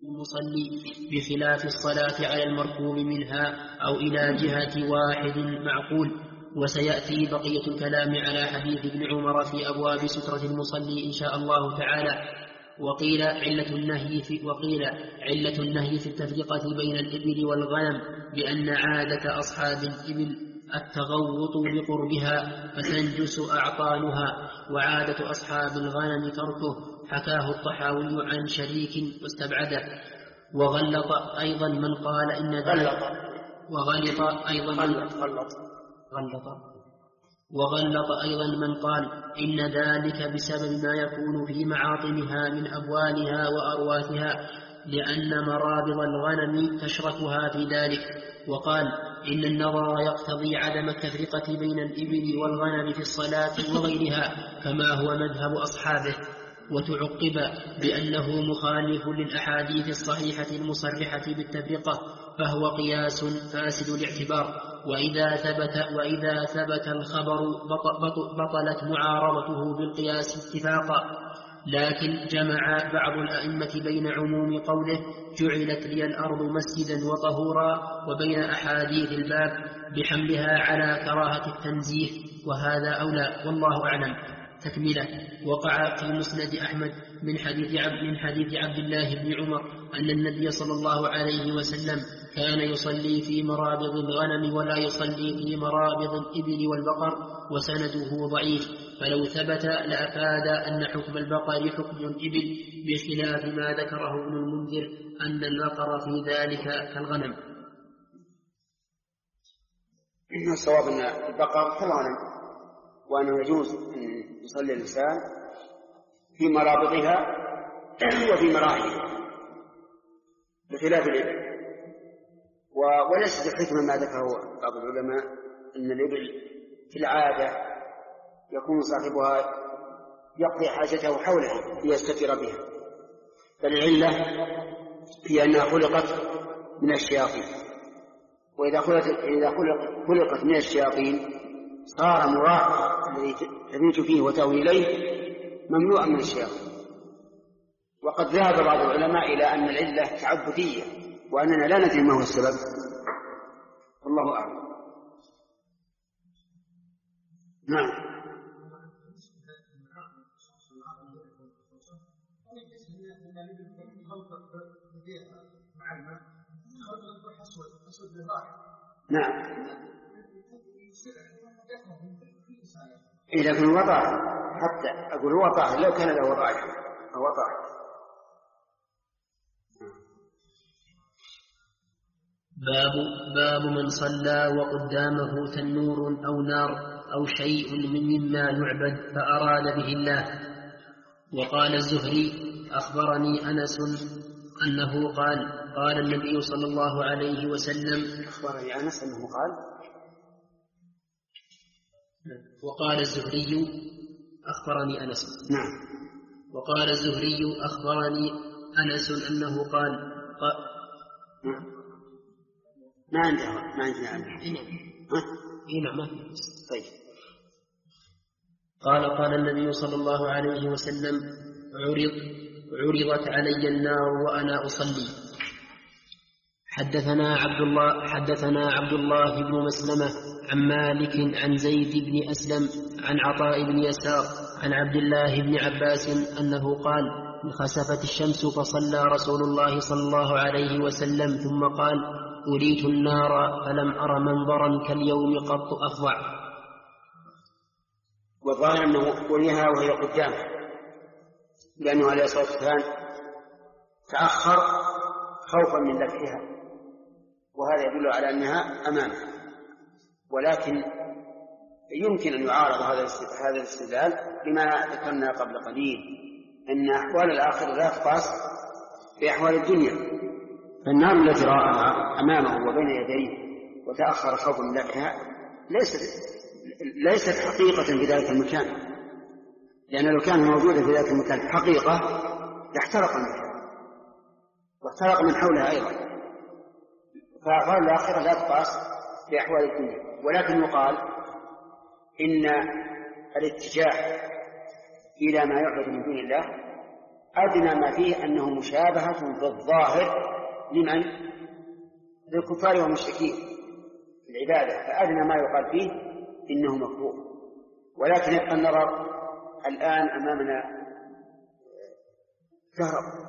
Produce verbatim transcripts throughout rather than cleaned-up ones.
المصلي بخلاف الصلاة على المركوب منها أو إلى جهة واحد معقول. وسيأتي بقية الكلام على حديث ابن عمر في أبواب سترة المصلي إن شاء الله تعالى. وقيل علة النهي في, وقيل علة النهي في التفرقة بين الإبل والغنم بأن عادة أصحاب الإبل التغوط بقربها فتنجس أعطانها، وعادة أصحاب الغنم تركه. حكاه الطحاوي عن شريك واستبعده. وغلط أيضا من قال إن ذلك وغلط أيضا من غلط غلط وغلط أيضا من قال إن ذلك بسبب ما يكون في معاطنها من أبوالها وأرواثها، لأن مرابض الغنم تشركها في ذلك. وقال إن النظر يقتضي عدم التفرقة بين الإبل والغنم في الصلاة وغيرها كما هو مذهب أصحابه. وتعقب بأنه مخالف للأحاديث الصحيحة المصرحة بالتفرقة، فهو قياس فاسد الاعتبار. وإذا ثبت, وإذا ثبت الخبر بطلت معارضته بالقياس اتفاقا. لكن جمع بعض الأئمة بين عموم قوله جعلت لي الأرض مسجدا وطهورا وبين أحاديث الباب بحملها على كراهة التنزيه، وهذا أولى والله أعلم. تكملة. وقع في مسند أحمد من حديث عبد, من حديث عبد الله بن عمر أن النبي صلى الله عليه وسلم كان يصلي في مرابض الغنم ولا يصلي في مرابض الإبل والبقر، وسنده ضعيف. فلو ثبت لأفاد أن حكم البقر حكم الإبل، بخلاف ما ذكره ابن المنذر أن البقر في ذلك كالغنم. إن الصواب أن البقر كالغنم، وأنه يجوز أن يصلي الإنسان في مرابطها وفي مراحلها بخلاف الإبل. وليس الحكمة ما ذكره بعض العلماء أن الإبل في العادة يكون صاحبها يقضي حاجته حولها ليستتر بها، فالعلة هي أنها خلقت من الشياطين، وإذا خلقت من الشياطين صار مراقب الذي تبيت فيه وتأوي إليه ممنوعا من الشياطين. وقد ذهب بعض العلماء إلى أن العلة تعبدية، وأننا لا ندري ما هو السبب، والله أعلم. نعم. نعم. إذا كان وضع حتى أقول وضع لو كان له وضع وضع. باب باب من صلى وقدامه تنور أو نار أو شيء مما يعبد فأراد به الله. وقال الزهري أخبرني أنس أنه قال قال النبي صلى الله عليه وسلم أخبرني أنس أنه قال وقال الزهري أخبرني أنس نعم. وقال الزهري أخبرني أنس أنه قال قال ما عنده ما عندنا عنه هنا ما طيب. قال قال النبي صلى الله عليه وسلم عرض عرضت علي النار وأنا أصلي. حدثنا عبد الله حدثنا عبد الله بن مسلمة عن مالك عن زيد بن أسلم عن عطاء بن يسار عن عبد الله بن عباس أنه قال خسفت الشمس فصلى رسول الله صلى الله عليه وسلم ثم قال أريت النار فلم أر منظرا كاليوم قط أفظع. والظاهر أنه أريها وهي قدامه، لأنه عليه الصلاة والسلام تأخر خوفا من دفعها، وهذا يدل على أنها أمامه. ولكن يمكن أن يعارض هذا الاستدلال بما ذكرنا قبل قليل، أن أحوال الآخرة لا تقاس بأحوال الدنيا، فالنار التي رأها أمامه وبين يديه وتأخر خوفا من دفعها ليست ليست حقيقة في ذلك المكان، لأن لو كان موجودا في ذلك المكان حقيقة لاحترق المكان واحترق من حولها أيضا. فأحوال الآخرة لا تقاس بأحوال الدنيا. ولكن يقال إن الاتجاه إلى ما يعبد من دون الله أدنى ما فيه أنه مشابهة بالظاهر لمن؟ للكفار والمشركين في العبادة، فأدنى ما يقال فيه إنه مكروه. ولكن يبقى النظر الآن أمامنا كهرب،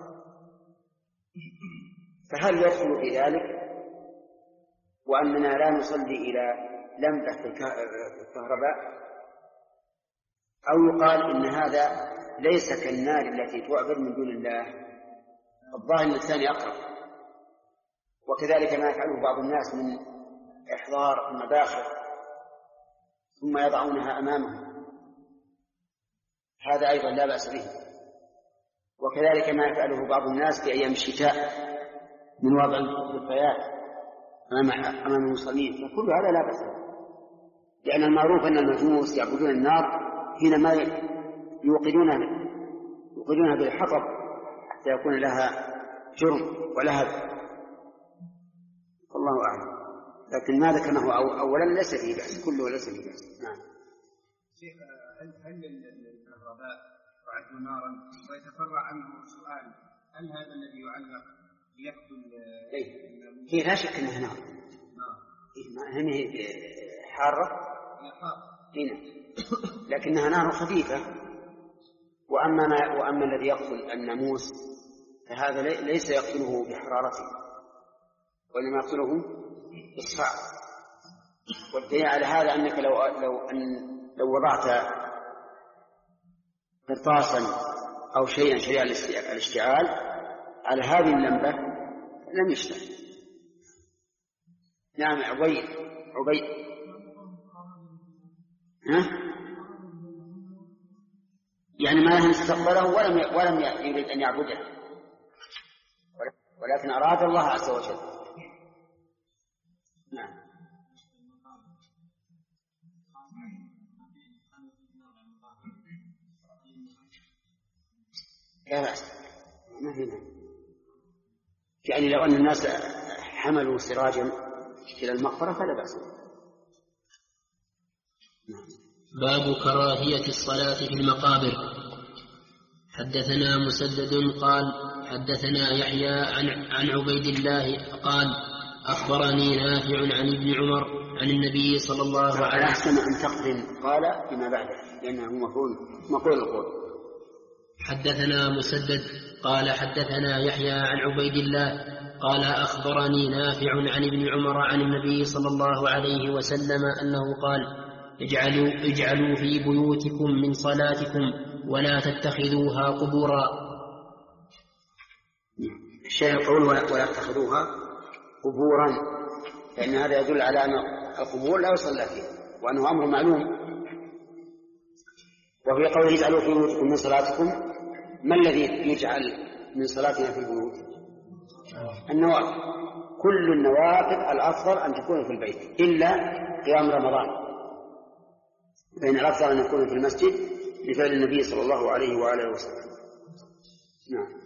فهل يدخل في ذلك وأننا لا نصلي إلى لمبة في الكهرباء، أو يقال إن هذا ليس كالنار التي تعبد من دون الله؟ الظاهر الثاني أقرب. وكذلك ما يفعله بعض الناس من إحضار المباخر ثم يضعونها أمامهم، هذا أيضا لا بأس به. وكذلك ما يفعله بعض الناس في أيام الشتاء من وضع الكفايات أمام المصلين، فكل هذا لا بأس به، لأن المعروف أن المجوس يعبدون النار حينما يوقدونها يوقدونها بالحطب حتى يكون لها جرم ولهب، والله أعلم. لكن ما ذكرناه أولا ليس فيه بأس، كله ليس فيه بأس. نعم. شيخ، هل هل الكهرباء تعد نارا؟ ويتفرع عنه سؤال: هل هذا الذي يعلق يقتل؟ إيه، هي لا شك أنها نار. نعم. هي حارة. هي حارة. هنا. لكنها نار خفيفة. وأما ما وأما الذي يقتل الناموس فهذا ليس يقتله بحرارته، وإنما يقتله بالصعب. والدليل على هذا أنك لو لو أن لو وضعت قرطاسا أو شيئا شريع الاشتعال على هذه اللمبة لم يشتعل. نعم. عبيد عبيد ها؟ يعني ما لم استقبله ولم ولم يريد أن يعبده، ولكن أراد الله عز وجل. نعم. لا بأس، ما في مانع. يعني لو أن الناس حملوا سراجا إلى المقبرة فلا بأس. باب كراهية الصلاة في المقابر. حدثنا مسدد قال حدثنا يحيى عن, عن عبيد الله قال أخبرني نافع عن ابن عمر عن النبي صلى الله عليه وسلم. أحسن أن تقدم قال فيما بعده لأنه مفعول مقول القول. حدثنا مسدد قال حدثنا يحيى عن عبيد الله قال أخبرني نافع عن ابن عمر عن النبي صلى الله عليه وسلم أنه قال اجعلوا, اجعلوا في بيوتكم من صلاتكم ولا تتخذوها قبورا. الشيء القول ولا تتخذوها قبورا، لأن هذا يدل على أن القبور لا يصلى فيها وأنه أمر معلوم. وفي قوله اجعلوا في بيوتكم من صلاتكم، ما الذي يجعل من صلاتنا في البيوت؟ النوافل. كل النوافل الأفضل أن تكون في البيت إلا قيام رمضان، فإن الأفضل أن يكون في المسجد لفعل النبي صلى الله عليه وآله وسلم. نعم.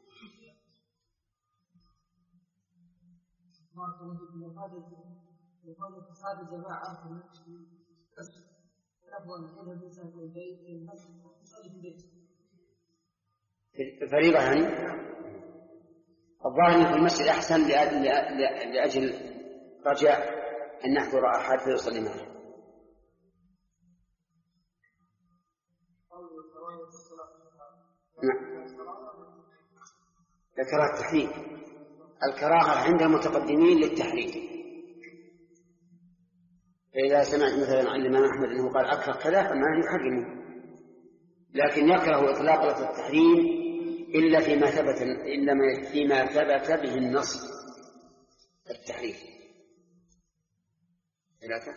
الفريضة يعني الظاهر في المسجد أحسن لأجل رجاء أن نحضر أحد فيصلي معه. نعم. الكراهة التحريم. الكراهة عند المتقدمين للتحريم. فإذا سمعت مثلا عن الإمام أحمد أنه قال أكره كذا فما يحرمه، لكن يكره إطلاق لفظ التحريم إلا فيما ثبت إلا فيما ثبت به النص التحريم. ثلاثة.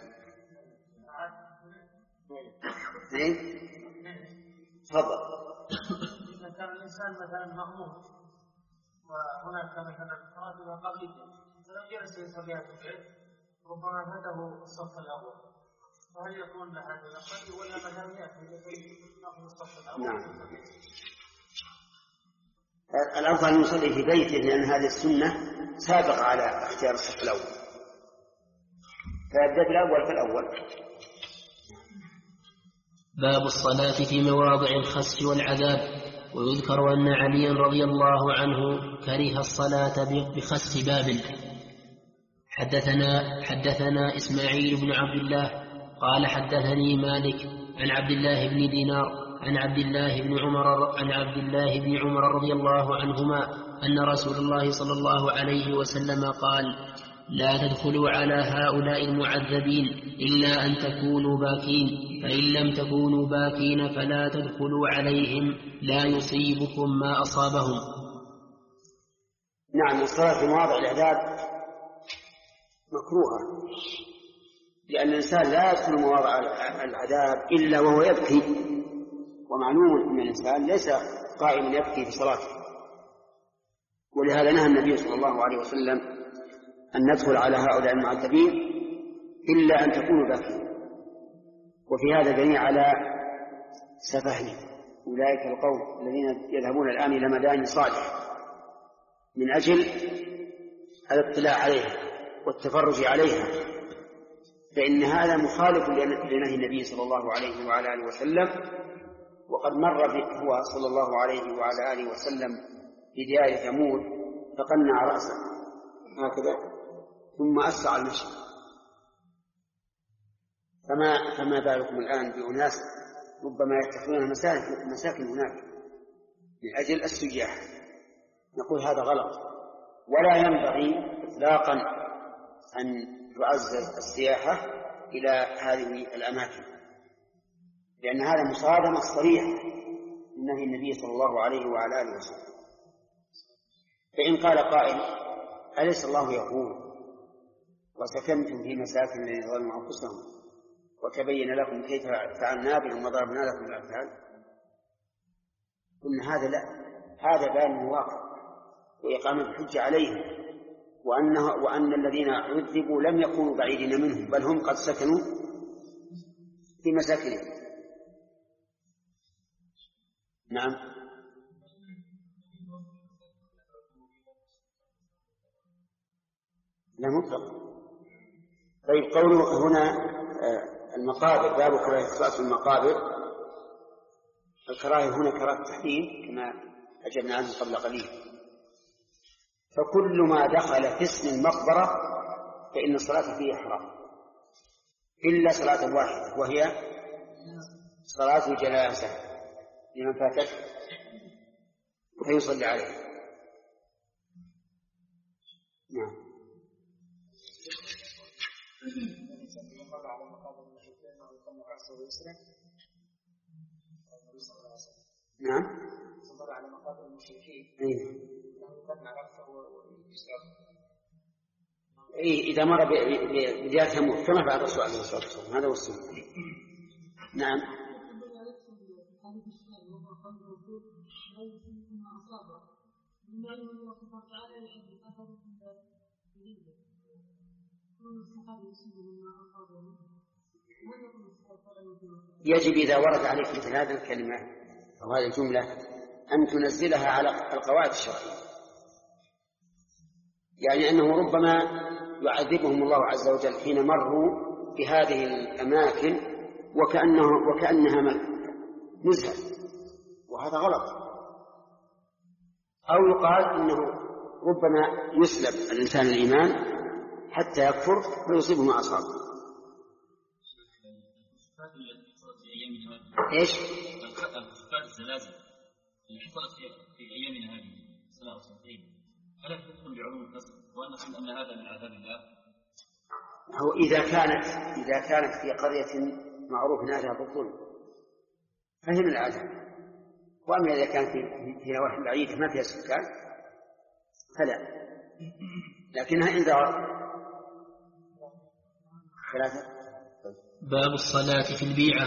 اثنين. تفضل. إذا كان الإنسان مثلا مأمور وهناك مثلا راتب قبلية فلو جلس يصليها في البيت ربما فاته الصف الأول، فهل يكون لهذا الأقل ولا مثلا يأتي يأخذ الصف الأول؟ نعم. الأفضل أن يصلي في بيته لأن هذه السنة سابقة على اختيار الصف الأول، فيبدأ بالأول فالأول. باب الصلاة في مواضع الخسف والعذاب. ويذكر أن عليا رضي الله عنه كره الصلاة بخسف باب. حدثنا, حدثنا إسماعيل بن عبد الله قال حدثني مالك عن عبد الله بن دينار عن عبد الله بن عمر عن عبد الله بن عمر رضي الله عنهما أن رسول الله صلى الله عليه وسلم قال: لا تدخلوا على هؤلاء المعذبين إلا أن تكونوا باكين، فإن لم تكونوا باكين فلا تدخلوا عليهم لا يصيبكم ما أصابهم. نعم، الصلاة في مواضع العذاب مكروهة، لأن الإنسان لا يدخل مواضع العذاب إلا وهو يبكي، ومعلوم أن الإنسان ليس قائما يبكي في صلاته، ولهذا نهى النبي صلى الله عليه وسلم أن ندخل على هؤلاء المعذبين إلا أن تكونوا باكين. وفي هذا دليل على سفههم أولئك القوم الذين يذهبون الآن إلى مدائن صالح من أجل الاطلاع عليها والتفرج عليها، فإن هذا مخالف لنهي النبي صلى الله عليه وعلى آله وسلم. وقد مر هو صلى الله عليه وعلى آله وسلم في ديار ثمود فقنع رأسه هكذا ثم أسرع المشي، فما, فما بالكم الآن بأناس ربما يتخذون مساكن هناك من أجل السياحة. نقول هذا غلط، ولا ينبغي إطلاقا أن تعزز السياحة إلى هذه الأماكن، لأن هذا مصادمة صريحة من نهي النبي صلى الله عليه وعلى آله وسلم. فإن قال قائل: أليس الله يقول وسكنتم في مساكن الذين ظلموا أنفسهم وتبين لكم كيف فعلنا بهم وضربنا لكم الأمثال؟ قلنا هذا لا، هذا بيان الواقع وإقامة الحجة عليهم، وأنه وأن الذين عذبوا لم يكونوا بعيدين منهم، بل هم قد سكنوا في مساكنهم. نعم. لا مطلق. طيب، قوله هنا المقابر، باب كراهة الصلاة في المقابر، الكراهة هنا كراهة تحريم كما أجبنا عنه قبل قليل. فكل ما دخل في اسم المقبرة فإن الصلاة فيه حرام، إلا صلاة واحدة وهي صلاة الجنازة لمن فاتته فيصلي عليه. نعم. نعم. على مقابر المشركين. إيه، إذا مر بديار ثمود كما فعل الرسول عليه الصلاة والسلام، هذا هو السنة. نعم. يجب إذا ورد عليك مثل هذه الكلمة أو هذه الجملة أن تنزلها على القواعد الشرعية، يعني أنه ربما يعذبهم الله عز وجل حين مروا بهذه الأماكن وكأنه وكأنها نزهة، وهذا غلط. أو يقال إنه ربما يسلب الإنسان الإيمان حتى يكفر فيصيبه ما أصابه. إيش؟ الزلازل اللي حصلت في أيامنا هذه سنة وسنتين، هل تدخل بعلوم القصر وأن نقول أن هذا من عذاب الله؟ هو إذا كانت إذا كانت في قرية معروف أنها بالظلم فهي من العذاب، وأما إذا كانت في نواحي بعيدة ما فيها سكان فلا، لكنها إنذار. ثلاثة. باب الصلاة في البيعة.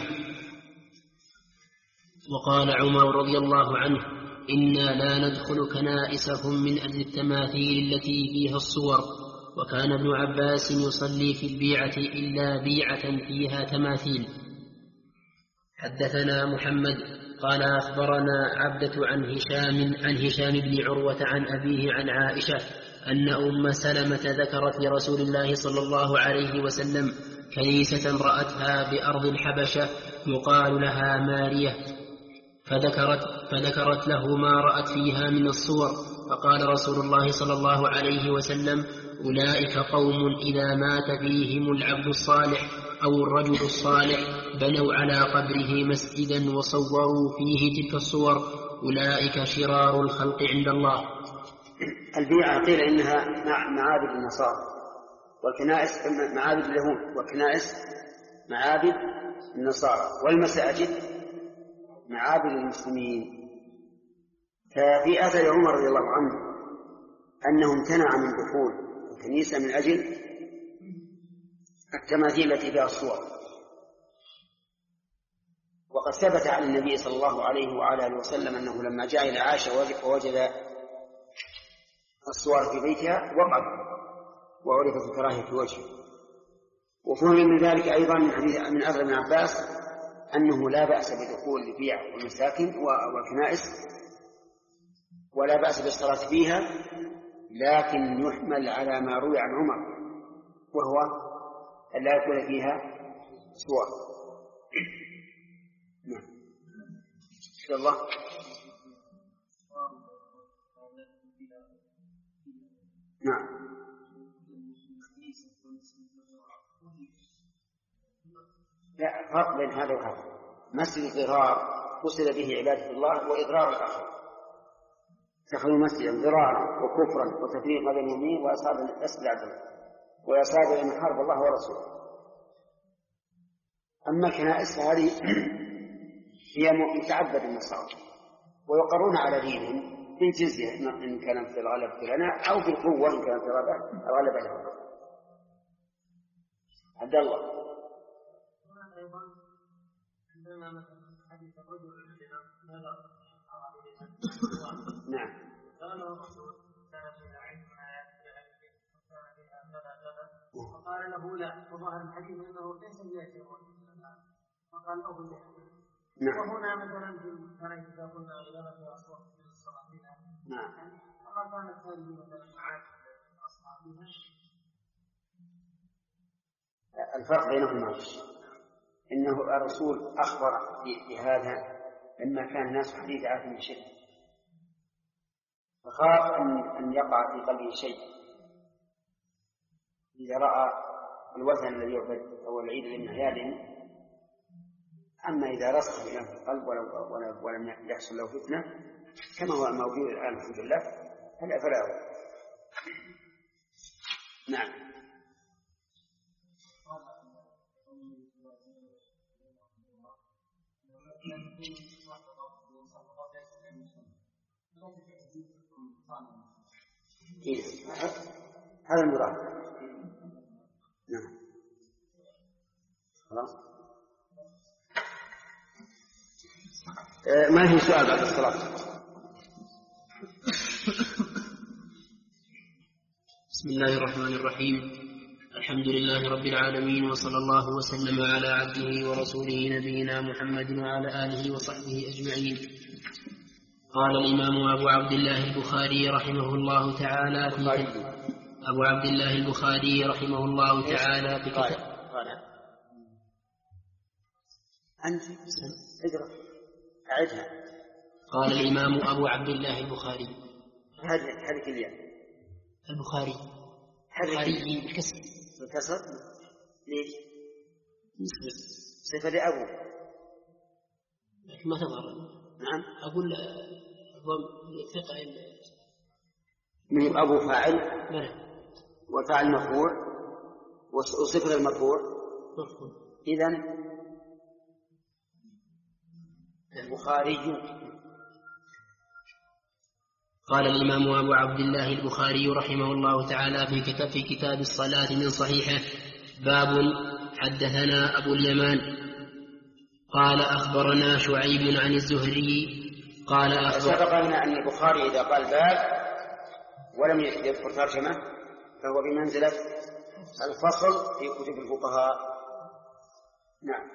وقال عمر رضي الله عنه: إنا لا ندخل كنائسهم من أجل التماثيل التي فيها الصور، وكان ابن عباس يصلي في البيعة إلا بيعة فيها تماثيل. حدثنا محمد قال أخبرنا عبدة عن هشام عن هشام بن عروة عن أبيه عن عائشة أن أم سلمة ذكرت لرسول الله صلى الله عليه وسلم كنيسة رأتها بأرض الحبشة يقال لها مارية، فذكرت فذكرت له ما رأت فيها من الصور، فقال رسول الله صلى الله عليه وسلم: أولئك قوم إذا مات فيهم العبد الصالح أو الرجل الصالح بنوا على قبره مسجدا وصوروا فيه تلك الصور، أولئك شرار الخلق عند الله. البيعة قيل إنها معابد النصارى، والكنائس معابد اليهود، والكنائس معابد النصارى، والمساجد معابد المسلمين. ففي أثر عمر رضي الله عنه أنه امتنع من دخول الكنيسة من أجل التماثيل التي فيها الصور. وقد ثبت عن النبي صلى الله عليه وعلى آله وسلم أنه لما جاء إلى عائشة ووجد الصور في بيتها وقف وعرفت الكراهية في وجهه. وفهم من ذلك أيضا من حديث من أثر ابن عباس أنه لا بأس بدخول البيع والمساكن والكنائس ولا بأس بالصلاة فيها، لكن يحمل على ما روي عن عمر وهو أن لا يكون فيها صور. نعم. إن شاء الله. نعم. لا فرق بين هذا وهذا. مسجد الضرار قصد به عبادة الله وإضرار الآخر، اتخذوا مسجدا ضرارا وكفرا وتفريقا بين المؤمنين وأصحاب الأسد عدلا ويصاب إلى محارب الله ورسوله. أما كنائس هذه هي متعبد النصارى ويقرون على دينهم بالجزية إن كانت في الغلب لنا أو بالقوة إن كانت في الغلب لهم. عبد الله. نعم. فقال له لا، وظهر الحديث انه ليس بيأتي، فقال له لا. نعم. وهنا مثلا في الكنائس اذا قلنا غلبة اصوات من الصلاه فيها. نعم. فقد كانت هذه مثلا معاد اصحابها. الفرق بينهما انه الرسول اخبر بهذا لما كان الناس حديث عهد من شرك، فخاف ان ان يقع في قلبه شيء اذا راى الوثن الذي يعبد او العيد من اعيادهم. اما اذا رسخ في القلب ولم يحصل له فتنه كما هو موجود الان الحمد لله فلا فلا هو. نعم. إيه. هذا المراد. نعم. خلاص. آه ما في سؤال بعد الصلاة. بسم الله الرحمن الرحيم. الحمد لله رب العالمين، وصلى الله وسلم على عبده ورسوله نبينا محمد وعلى آله وصحبه أجمعين. قال الإمام أبو عبد الله البخاري رحمه الله تعالى في أبو عبد الله البخاري رحمه الله تعالى في كتاب. أنت اقرأ أعدها. قال الإمام أبو عبد الله البخاري هذه حرك الياء البخاري البخاري بالكسر بالكسر. ليش؟ صفة لأبو لكن ما تظهر. نعم. أقول ثقة من أبو فاعل بلى وفاعل مرفوع وصفة المرفوع إذن البخاري. قال الإمام أبو عبد الله البخاري رحمه الله تعالى في كتاب, في كتاب الصلاة من صحيحه: باب حدثنا أبو اليمان قال أخبرنا شعيب عن الزهري قال أخبر. سبق لنا أن البخاري إذا قال باب ولم يذكر ترجمة فهو بمنزلة الفصل في كتب الفقهاء. نعم.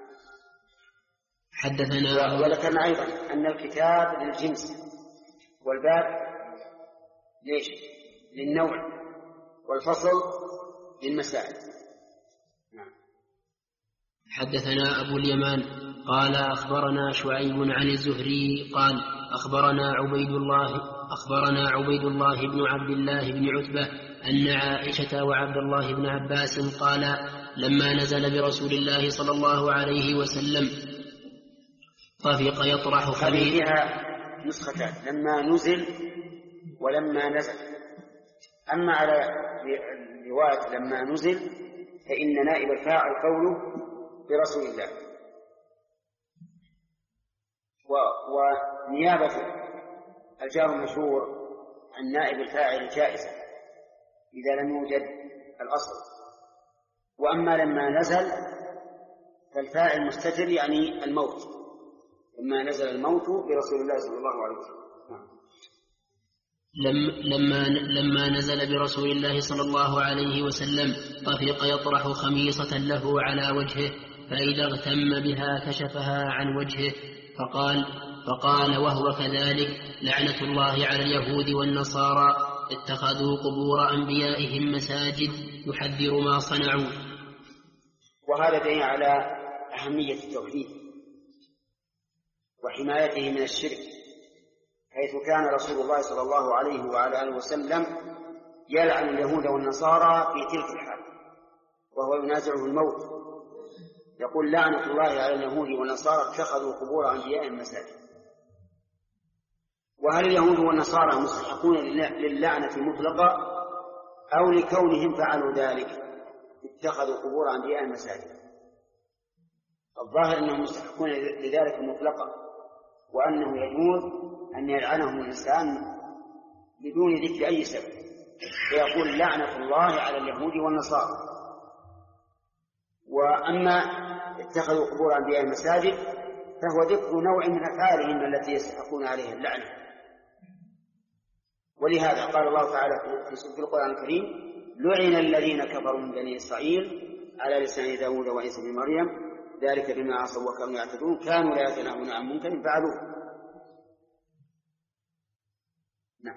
حدثنا. وذكرنا أيضا أن الكتاب للجنس والباب ليش؟ للنوع، والفصل للمسائل. نعم. حدثنا أبو اليمان قال أخبرنا شعيب عن الزهري قال أخبرنا عبيد الله أخبرنا عبيد الله بن عبد الله بن عتبة أن عائشة وعبد الله بن عباس قال لما نزل برسول الله صلى الله عليه وسلم طفق يطرح خميس. فيها نسختان، لما نزل ولما نزل. أما على الرواية لما نزل فإن نائب الفاعل قوله برسول الله، ونيابة الجار المشهور عن نائب الفاعل جائزة إذا لم يوجد الأصل. وأما لما نزل فالفاعل مستتر يعني الموت، لما نزل الموت برسول الله صلى الله عليه وسلم. لما لما نزل برسول الله صلى الله عليه وسلم طفق يطرح خميصة له على وجهه، فإذا اغتم بها كشفها عن وجهه، فقال فقال وهو كذلك لعنة الله على اليهود والنصارى اتخذوا قبور أنبيائهم مساجد يحذر ما صنعوا. وهذا دليل على أهمية التوحيد وحمايته من الشرك، حيث كان رسول الله صلى الله عليه وعلى آله وسلم يلعن اليهود والنصارى في تلك الحال وهو ينازعه الموت، يقول لعنة الله على اليهود والنصارى اتخذوا قبور أنبيائهم مساجد. وهل اليهود والنصارى مستحقون للعنة مطلقة أو لكونهم فعلوا ذلك اتخذوا قبور أنبيائهم مساجد؟ الظاهر أنهم مستحقون لذلك مطلقة، وأنه يجوز أن يلعنهم الإنسان بدون ذكر أي سبب، فيقول لعنة الله على اليهود والنصارى. وأما اتخذوا قبور أنبيائهم مساجد فهو ذكر نوع من أفعالهم التي يستحقون عليها اللعنة. ولهذا قال الله تعالى في القرآن الكريم لعن الذين كفروا من بني إسرائيل على لسان داود وعيسى بن مريم ذلك بما عصوا وكانوا يعتدون كانوا لا يتناهون عن منكر فعلوه. نعم.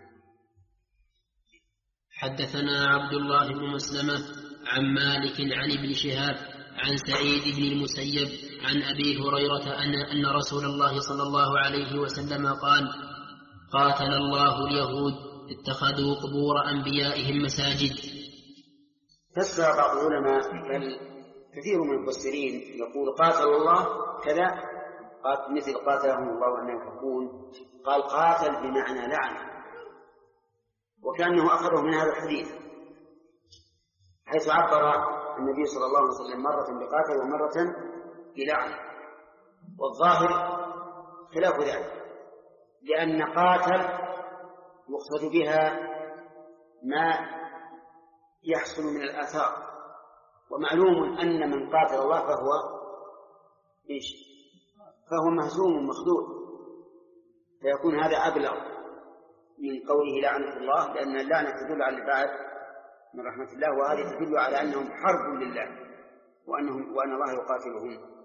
حدثنا عبد الله بن مسلمة عن مالك عن ابن شهاب عن سعيد بن المسيب عن أبي هريرة أن, أن رسول الله صلى الله عليه وسلم قال قاتل الله اليهود اتخذوا قبور أنبيائهم مساجد. فسر بعض العلماء بل كثير من المفسرين يقول قاتل الله كذا قاتل مثل قاتلهم الله أن يكفرون، قال قاتل بمعنى لعن، وكأنه أخذه من هذا الحديث حيث عبر النبي صلى الله عليه وسلم مرة بقاتل ومرة بلعن، والظاهر خلاف ذلك، لأن قاتل يقصد بها ما يحصل من الآثار، ومعلوم أن من قاتل الله فهو إيش؟ فهو مهزوم مخذول، فيكون هذا أبلغ من قوله لعنة الله، لأن اللعنة تدل على البعد من رحمة الله، وهذه تدل على أنهم حرب لله وأنهم وأن الله يقاتلهم.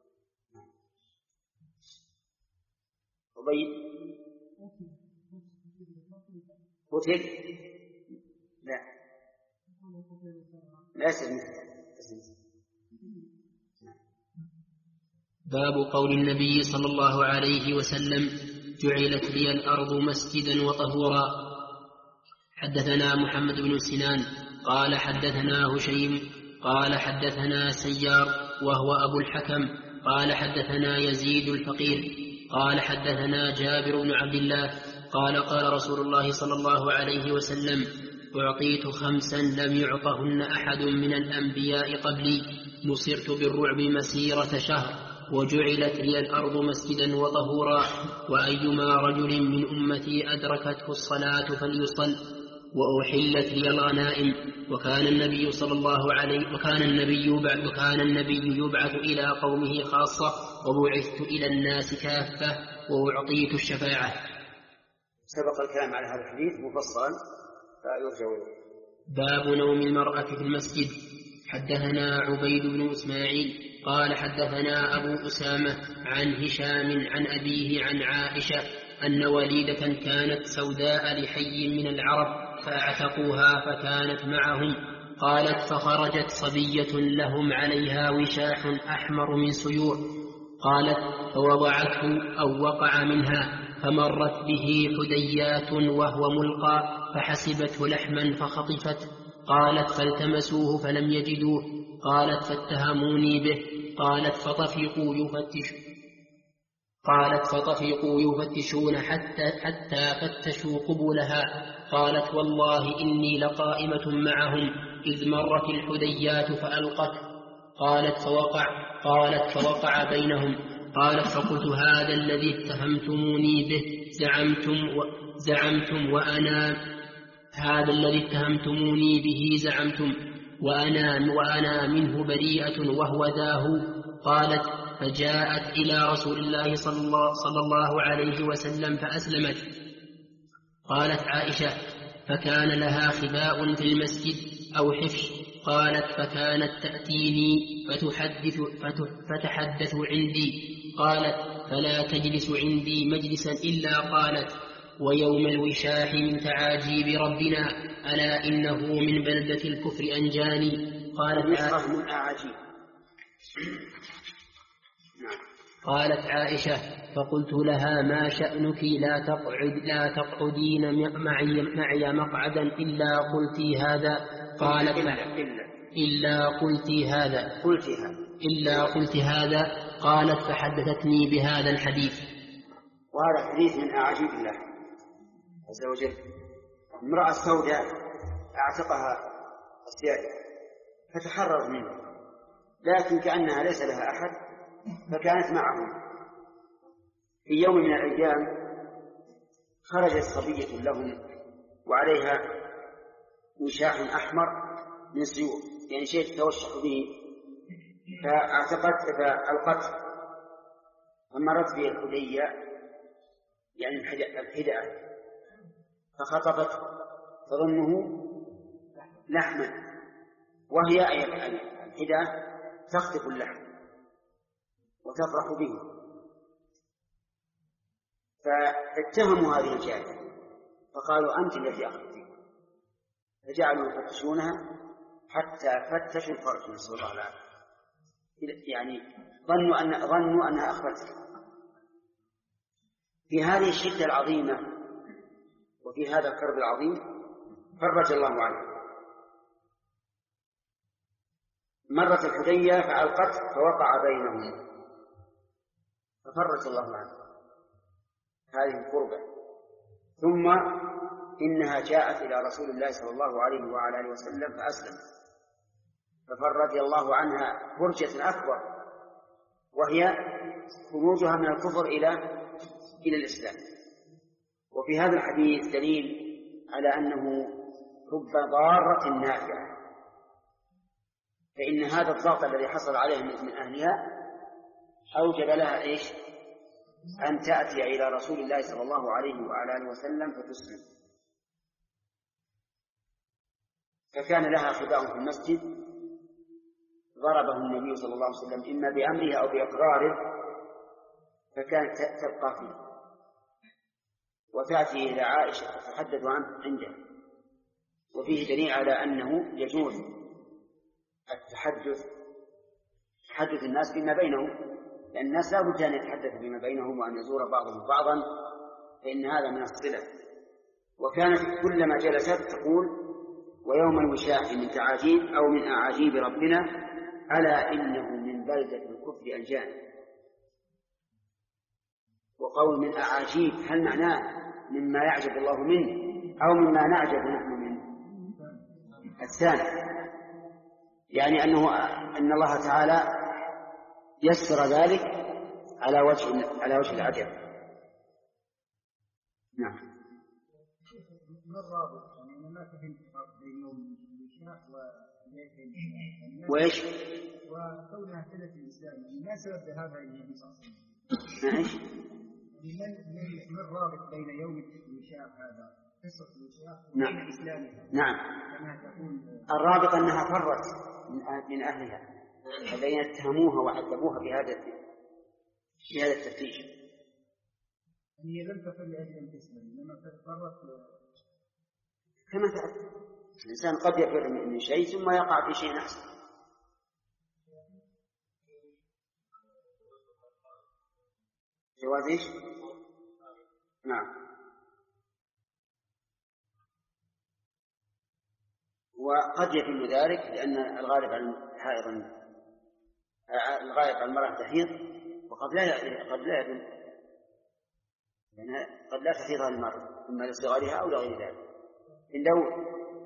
طيب قتل لا لا سلم. باب قول النبي صلى الله عليه وسلم جعلت لي الأرض مسجدا وطهورا. حدثنا محمد بن سنان قال حدثنا هشيم قال حدثنا سيار وهو أبو الحكم قال حدثنا يزيد الفقير قال حدثنا جابر بن عبد الله قال قال رسول الله صلى الله عليه وسلم أعطيت خمسا لم يعطهن أحد من الأنبياء قبلي نصرت بالرعب مسيرة شهر وجعلت لي الأرض مسجدا وطهورا وأيما رجل من أمتي أدركته الصلاة فليصل وأحلت لي الغنائم وكان النبي صلى الله عليه وكان النبي يبعث وكان النبي يبعث إلى قومه خاصة وبعثت إلى الناس كافة وأعطيت الشفاعة. سبق الكلام على هذا الحديث مفصلا فيرجع. باب نوم المرأة في المسجد. حدثنا عبيد بن إسماعيل قال حدثنا أبو أسامة عن هشام عن أبيه عن عائشة أن وليدة كانت سوداء لحي من العرب فاعتقوها فكانت معهم. قالت فخرجت صبية لهم عليها وشاح أحمر من سيور قالت فوضعته أو وقع منها فمرت به حديات وهو ملقى فحسبته لحما فخطفت. قالت فالتمسوه فلم يجدوه. قالت فاتهموني به. قالت فطفقوا يفتش قالت فطفقوا يفتشون حتى, حتى فتشوا قبولها. قالت والله إني لقائمة معهم إذ مرت الحديات فألقت. قالت فوقع قالت فوقع بينهم. قالت فقلت هذا الذي اتهمتموني به زعمتم, و زعمتم وأنا هذا الذي اتهمتموني به زعمتم وأنا, وأنا منه بريئة وهو ذاه. قالت فجاءت إلى رسول الله صلى الله, صلى الله عليه وسلم فأسلمت. قالت عائشة فكان لها خباء في المسجد أو حفش. قالت فكانت تأتيني فتحدث فتحدث عندي. قالت فلا تجلس عندي مجلسا إلا قالت ويوم الوشاح من تعاجيب ربنا ألا إنه من بلدة الكفر أنجاني. قالت من أعاجيب. قالت عائشة فقلت لها ما شأنك لا, تقعد لا تقعدين معي, معي مقعدا إلا قلتي هذا. قالت إلا قلتي هذا إلا قلت هذا. قالت فحدثتني بهذا الحديث. وهذا حديث من أعاجيب الله عز وجل. امرأة سوداء اعتقها السيادة فتحرر منه، لكن كأنها ليس لها أحد فكانت معهم. في يوم من الأيام خرجت صبية لهم وعليها وشاح أحمر من سيوف، يعني شيء توشح به، فاعتقت فألقته فمرت به الحدية يعني الحدأة فخطفت تظنه لحما، وهي أي الحدأة تخطف اللحم وتفرح به. فاتهموا هذه الجارية فقالوا أنت التي أخذتيه، فجعلوا يفتشونها حتى فتشوا الفرج، نسأل الله العافية، يعني ظنوا أن ظنوا أنها أخذتها. في هذه الشدة العظيمة وفي هذا الكرب العظيم فرج الله عنه. مرت الحدية فألقت فوقع بينهم ففرج الله عنه هذه القربة. ثم إنها جاءت إلى رسول الله صلى الله عليه وعلى آله وسلم فأسلم، ففرج الله عنها فرجة أكبر، وهي خروجها من الكفر إلى إلى الإسلام. وفي هذا الحديث دليل على أنه رب ضارة نافعة، فإن هذا الضغط الذي حصل عليه من أهلها أوجب لها إيش؟ أن تأتي إلى رسول الله صلى الله عليه وعلى آله وسلم فتسلم. فكان لها خباء في المسجد ضربه النبي صلى الله عليه وسلم إما بأمره أو بإقراره، فكانت تبقى فيه وتأتي إلى عائشة تتحدث عنه عندها. وفيه دليل على أنه يجوز التحدث تحدث الناس فيما بينهم، لأن الناس لا بد أن يتحدثوا فيما بينهم وأن يزور بعضهم بعضا، فإن هذا من الصلة. وكانت كلما جلست تقول ويوم الوشاح من تعاجيب أو من أعاجيب ربنا ألا إنه من بلدة الكفر أنجاني. وقول من أعاجيب هل معناه مما يعجب الله منه أو مما نعجب نحن منه؟ الثاني، يعني أنه أن الله تعالى يسر ذلك على وجه على وجه العجب. نعم. ما الرابط يعني ما فهمت الفرق بين يوم الوشاح وليله وإيش؟ وكونها سنة الإسلام، ما سبب هذا النبي صلى الله عليه وسلم؟ نعم. من الرابط بين يوم الوشاح هذا قصة الوشاح وبين إسلامها؟ نعم. الرابط أنها فرت من أهلها الذين اتهموها وعذبوها بهذا بهذا التفتيش. هي لم تفر لأجل أن تسلم، إنما فرت كما تعرف الإنسان قد يفر من شيء ثم يقع في شيء أحسن. جواز إيش؟ نعم. وقد يكون ذلك لأن الغالب على الحائض الغالب على المرأة تحيض، وقد لا قد لا يدل، يعني قد لا تحيضها المرأة إما لصغرها أو لغير ذلك. إن لو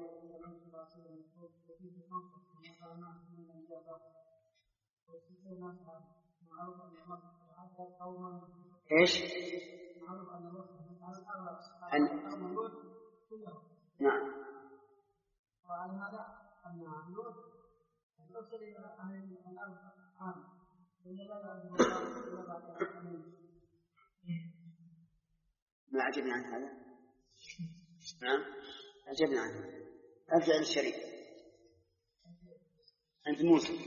إيش؟ أن... نعم. ما عجبنا عن هذا؟ نعم عجبنا عن هذا. أرجع للشريك أنت موسى.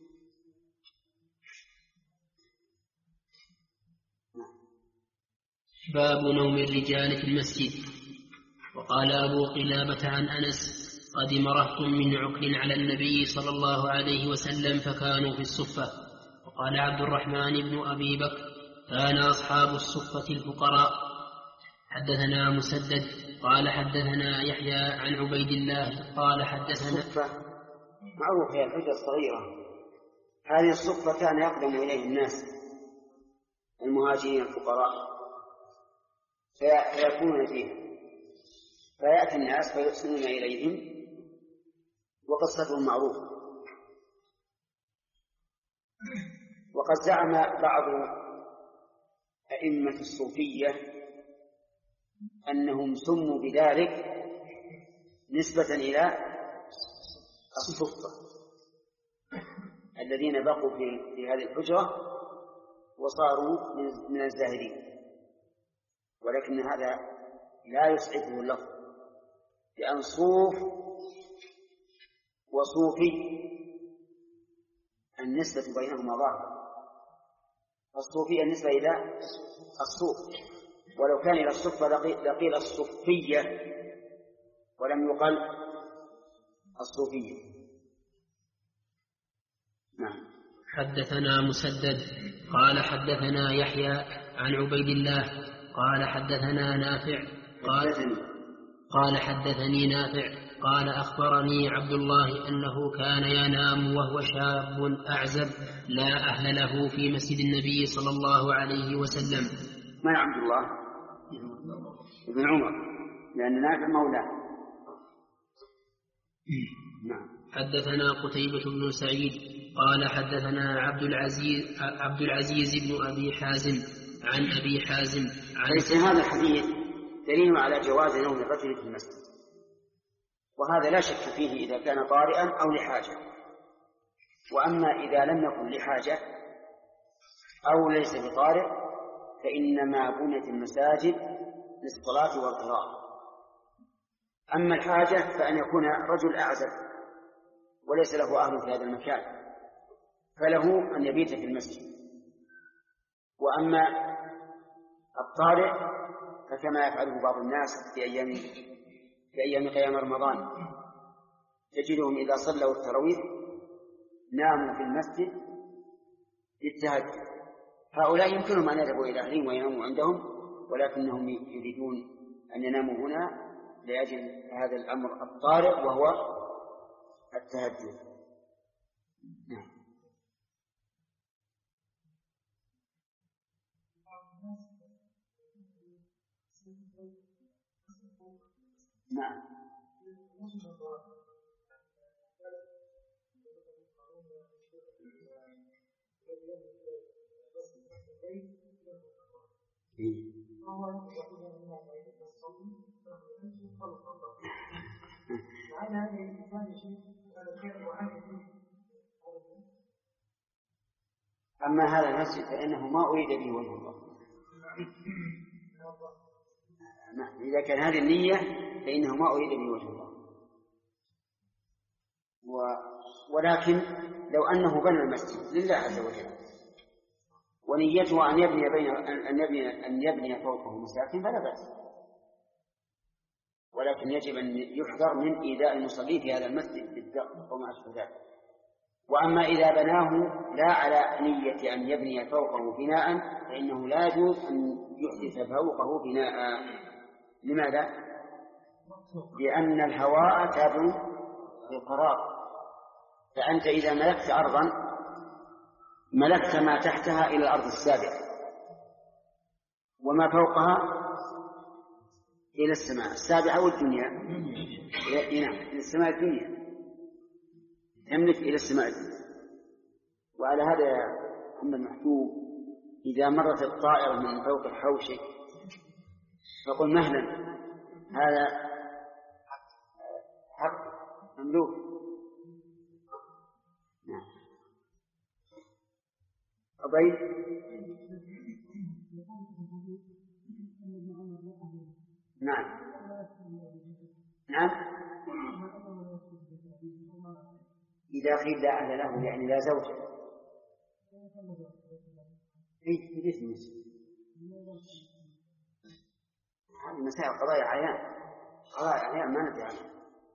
باب نوم الرجال في المسجد. وقال أبو قلابة عن أنس: قدم رهط من عكل على النبي صلى الله عليه وسلم فكانوا في الصفة. وقال عبد الرحمن بن أبي بكر: كان أصحاب الصفة الفقراء. حدثنا مسدد قال حدثنا يحيى عن عبيد الله قال حدثنا. الصفة معروف هي الحجة الصغيرة. هذه الصفة كان يقدم إليه الناس المهاجرين الفقراء فيكونون فيها، فيأتي الناس فيحسنون إليهم، وقصتهم معروفة. وقد زعم بعض أئمة الصوفية أنهم سموا بذلك نسبة إلى الصفة الذين بقوا في, في هذه الحجرة وصاروا من الزاهدين، ولكن هذا لا يسعفه اللفظ، لأن صوف وصوفي النسبة بينهما ظاهرة. الصوفية النسبة إلى الصوف، ولو كان إلى الصفة لقيل الصوفية ولم يقل الصوفية. نعم. حدثنا مسدد قال حدثنا يحيى عن عبيد الله قال حدثنا نافع قال قال حدثني نافع قال أخبرني عبد الله أنه كان ينام وهو شاب أعزب لا أهل له في مسجد النبي صلى الله عليه وسلم. ما عبد الله ابن عمر، لأن نافع مولاه. نعم. حدثنا قتيبة بن سعيد قال حدثنا عبد العزيز عبد العزيز بن أبي حازم عن أبي حازم عن ليس هذا الحديث دليل على جواز نوم الرجل في المسجد، وهذا لا شك فيه إذا كان طارئا أو لحاجة. وأما إذا لم يكن لحاجة أو ليس بطارئ فإنما بنيت المساجد للصلاة والقراءة. أما الحاجة فأن يكون رجل أعزب وليس له أهل في هذا المكان فله أن يبيت في المسجد. وأما الطارئ فكما يفعله بعض الناس في أيام في أيام قيام رمضان، تجدهم إذا صلوا التراويح ناموا في المسجد للتهجد. هؤلاء يمكنهم أن يذهبوا إلى أهلهم ويناموا عندهم، ولكنهم يريدون أن يناموا هنا لأجل هذا الأمر الطارئ وهو التهجد. نعم. نعم. أما هذا المسجد فإنه ما أريد به وجه الله. إذا كان هذه النية فإنه ما أريد به وجه الله. و... ولكن لو أنه بنى المسجد لله عز وجل ونيته أن يبني بين أن يبني أن يبني فوقه مساكن فلا بأس، ولكن يجب أن يحذر من إيذاء المصلين في هذا المسجد بالدق وما أشبه ذلك. وأما إذا بناه لا على نية أن يبني فوقه بناء فإنه لا يجوز أن يحدث فوقه بناء. لماذا؟ لأن الهواء تابع للقرار، فأنت إذا ملكت أرضا ملكت ما تحتها إلى الأرض السابعة وما فوقها إلى السماء السابعة والدنيا. نعم، إلى السماء الدنيا، تملك إلى السماء الدنيا. وعلى هذا يا أم المحبوب إذا مرت الطائرة من فوق الحوشة فقل مهلا، هذا حق مملوك. نعم. أضيف نعم نعم إذا قيل لا أهل له يعني لا زوج. إيه ليش نسي؟ هذه مسائل قضايا عيان، قضايا عيان ما ندري عنها.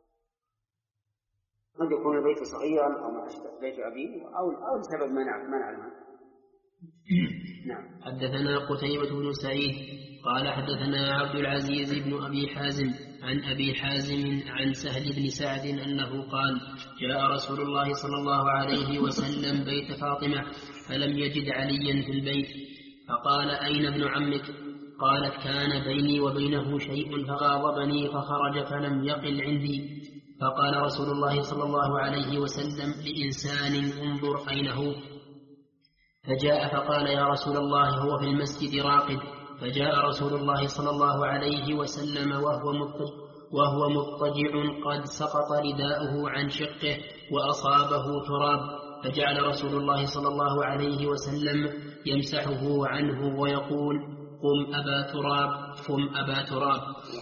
قد يكون البيت صغيرا أو ما أشبه بيت أبيه أو أو لسبب منع منع المال. نعم. حدثنا قتيبة بن سعيد قال حدثنا عبد العزيز بن أبي حازم عن أبي حازم عن سهل بن سعد أنه قال جاء رسول الله صلى الله عليه وسلم بيت فاطمة فلم يجد عليا في البيت فقال أين ابن عمك؟ قالت كان بيني وبينه شيء فغاضبني فخرج فلم يقل عندي. فقال رسول الله صلى الله عليه وسلم لإنسان انظر أين هو؟ فجاء فقال يا رسول الله هو في المسجد راقد. فجاء رسول الله صلى الله عليه وسلم وهو مضطجع, وهو مضطجع قد سقط رداؤه عن شقه وأصابه تراب، فجعل رسول الله صلى الله عليه وسلم يمسحه عنه ويقول قم أبا تراب قم أبا تراب.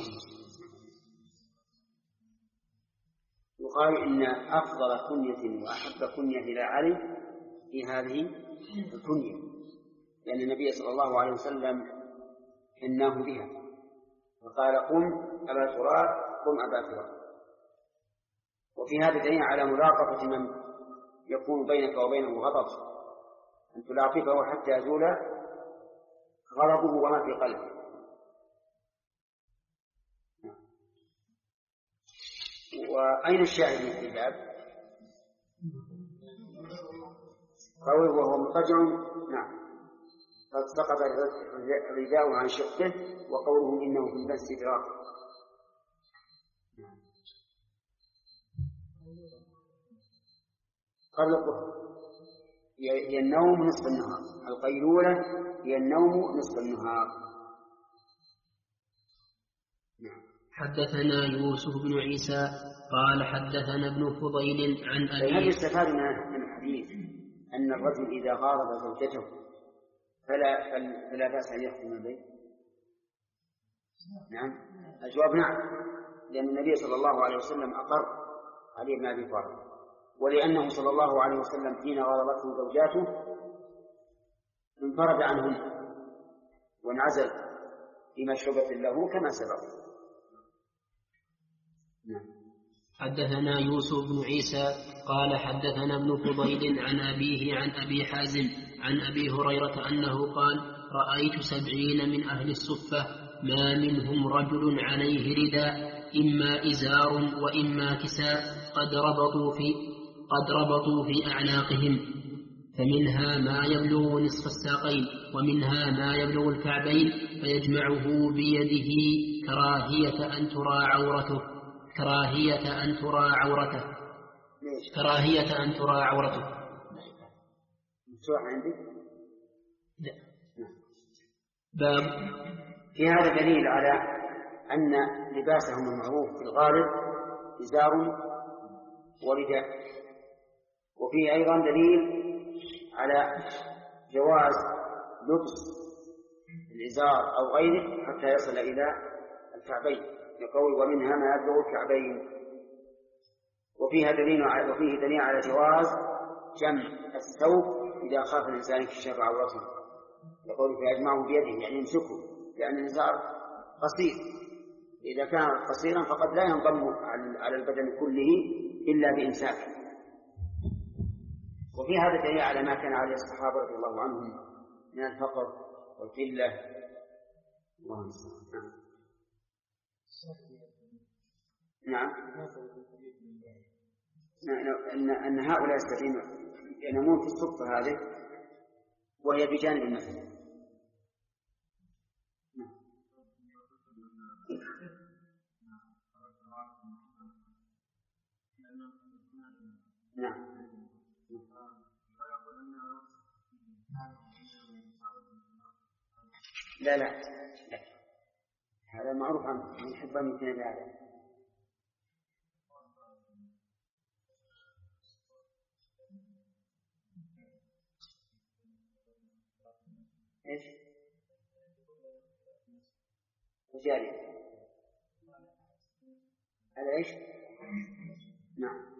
يقال إن أفضل كنية وأحب كنية إلى علي في هذه الكنية، لأن النبي صلى الله عليه وسلم إناه بها وقال قم أبا تراب قم أبا تراب. وفي هذا دليل على ملاطفة من يكون بينك وبينه غضب، أن تلاطفه حتى يزول غضبه وما في قلبه. وأين الشاهد من الكتاب؟ قوله وهو مضطجع. نعم، قد سقط رداءه عن شقه وقوله إنه في المسجد راقد. قبل الظهر هي النوم نصف النهار، القيلولة هي النوم نصف النهار. نعم. حدثنا يوسف بن عيسى قال حدثنا ابن فضيل عن أبي. هل يستفاد من الحديث أن الرجل إذا غاضب زوجته فلا, فلا بأس أن يحكم البيت؟ نعم، الجواب نعم، لأن النبي صلى الله عليه وسلم أقر علي بن أبي طالب، ولأنه صلى الله عليه وسلم حين غاضبته زوجاته انفرد عنهم وانعزل في مشربة له كما سبق. نعم. حدثنا يوسف بن عيسى قال حدثنا ابن فضيل عن أبيه عن أبي حازم عن أبي هريرة أنه قال رأيت سبعين من أهل الصفة ما منهم رجل عليه رداء إما إزار وإما كساء قد ربطوا في, قد ربطوا في أعناقهم، فمنها ما يبلغ نصف الساقين ومنها ما يبلغ الكعبين فيجمعه بيده كراهية أن ترى عورته كراهية أن ترى عورته كراهية أن ترى عورته. مفتوح عندك؟ لا. باب. في هذا دليل على أن لباسهم المعروف في الغالب إزار ورداء، وفيه أيضا دليل على جواز لبس الإزار أو غيره حتى يصل إلى الكعبين، يقول ومنها ما يبلغ الكعبين. وفيها دليل وفيه دليل على جواز جمع الثوب إذا خاف الإنسان انكشاف عورته، يقول فيجمعه بيده يعني يمسكه، لأن الإزار قصير، إذا كان قصيرا فقد لا ينضم على البدن كله إلا بإمساكه. وفي هذا دليل على ما كان عليه الصحابة رضي الله عنهم من الفقر والقلة. الله يسلمك. نعم. أن أن هؤلاء الذين ينامون في الصفة هذه وهي بجانب المسجد. نعم. لا لا هذا معروف عن يحب أن يكون بهذا. إيش؟ وجاري هذا إيش؟ نعم.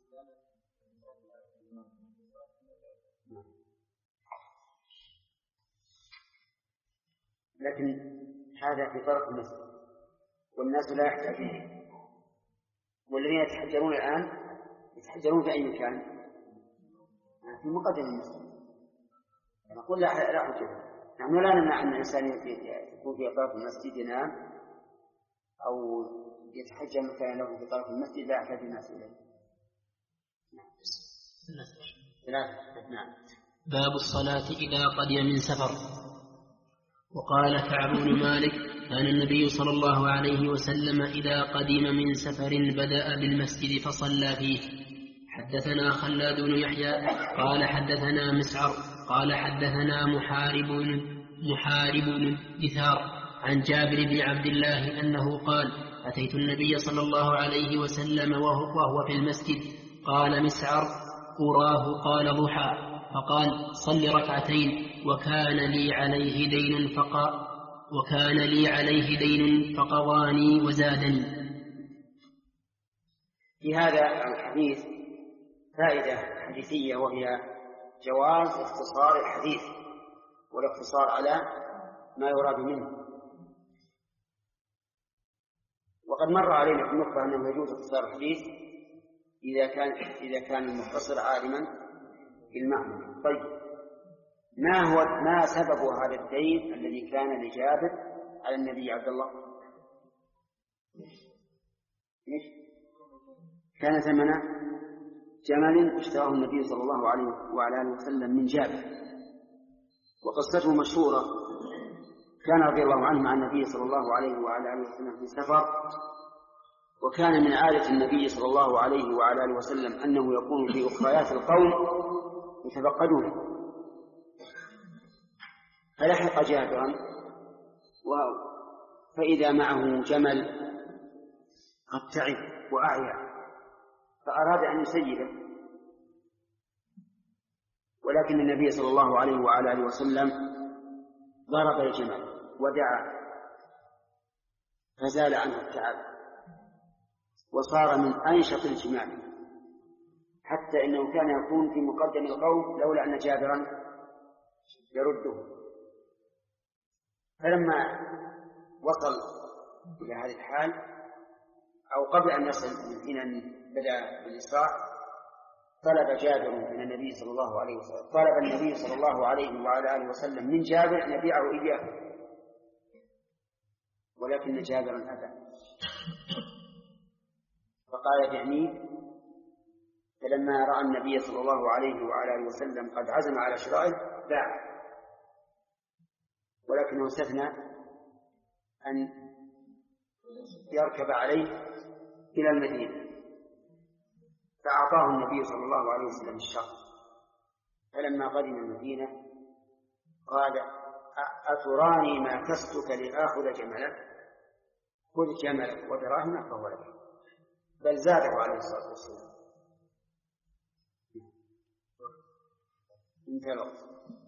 لكن هذا في طرف المسجد والناس لا يحتاجون، والذين يتحجرون الآن يتحجرون في أي مكان؟ في مقدم المسجد. نقول لا لا حجة. نحن لا نمنع أن الإنسان يكون في طرف المسجد ينام أو يتحجر مكان له في طرف المسجد لا يحتاج الناس إليه. نعم. باب الصلاة إذا قدم من سفر. وقال كعب بن مالك كان النبي صلى الله عليه وسلم إذا قدم من سفر بدأ بالمسجد فصلى فيه. حدثنا خلاد بن يحيى قال حدثنا مسعر قال حدثنا محارب محارب بن دثار عن جابر بن عبد الله أنه قال أتيت النبي صلى الله عليه وسلم وهو في المسجد. قال مسعر أراه قال ضحى فقال صل ركعتين وكان لي عليه دين فقا وكان لي عليه دين فقضاني وزادني. في هذا الحديث فائدة حديثية وهي جواز اختصار الحديث والاقتصار على ما يراد منه. وقد مر علينا في النقطة أنه يجوز اختصار الحديث إذا كان إذا كان المختصر عالما بالمعنى. طيب ما هو ما سبب هذا الدين الذي كان لجابر على النبي عبد الله؟ إيش؟ كان ثمن جمل اشتراه النبي صلى الله عليه وعلى آله وسلم من جابر، وقصته مشهورة. كان رضي الله عنه مع النبي صلى الله عليه وعلى آله وسلم في سفر، وكان من عادة النبي صلى الله عليه وعلى آله وسلم أنه يكون في أخريات القوم يتفقدون. فلحق جابرا فإذا معه جمل قد تعب وأعيا فأراد أن يسيبه، ولكن النبي صلى الله عليه وعلى آله وسلم ضرب الجمل ودعا فزال عنه التعب وصار من أنشط الجمال، حتى إنه كان يكون في مقدم القوم لولا أن جابرا يرده. فلما وصل إلى هذه الحال أو قبل أن يصل من حين بدأ بالإسراع طلب جابر من النبي صلى الله عليه وسلم طلب النبي صلى الله عليه وعلى آله وسلم من جابر أن يبيعه إياه، ولكن جابرا أبى فقال بعنيه. فلما رأى النبي صلى الله عليه وعلى آله وسلم قد عزم على شرائه باع، ولكنه استثنى أن يركب عليه إلى المدينة، فأعطاه النبي صلى الله عليه وسلم الشرط. فلما قدم المدينة قال أتراني ما كستك لآخذ جملك؟ خذ جملك ودراهمك فهو لك. بل زاده عليه الصلاة والسلام. انتهى الوقت.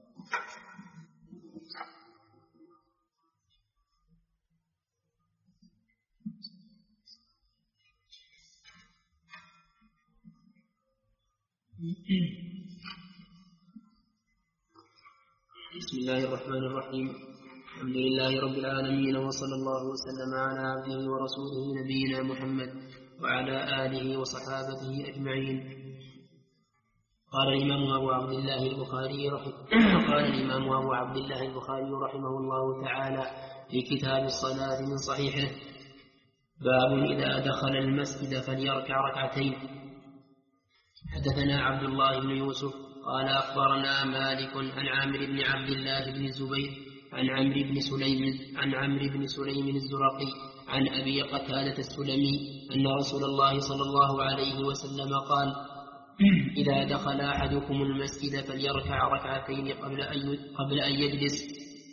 بسم الله الرحمن الرحيم. الحمد لله رب العالمين، وصلى الله وسلم على عبده ورسوله نبينا محمد وعلى آله وصحابته أجمعين. قال الإمام أبو عبد الله البخاري رحمه قال الإمام أبو عبد الله البخاري رحمه الله تعالى في كتاب الصلاة من صحيحه: باب إذا دخل المسجد فليركع ركعتين. حدثنا عبد الله بن يوسف قال أخبرنا مالك عن عامر بن عبد الله بن الزبير عن عمرو بن سليم عن عمرو بن سليم الزرقي عن أبي قتادة السلمي أن رسول الله صلى الله عليه وسلم قال: إذا دخل أحدكم المسجد فليركع ركعتين قبل أن قبل أن يجلس.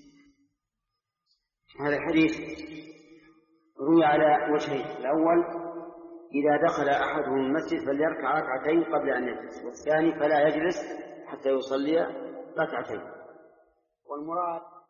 هذا الحديث روي على وجهين: الأول إذا دخل أحدهم المسجد فليركع ركعتين قبل أن يجلس، والثاني فلا يجلس حتى يصلي ركعتين. والمراد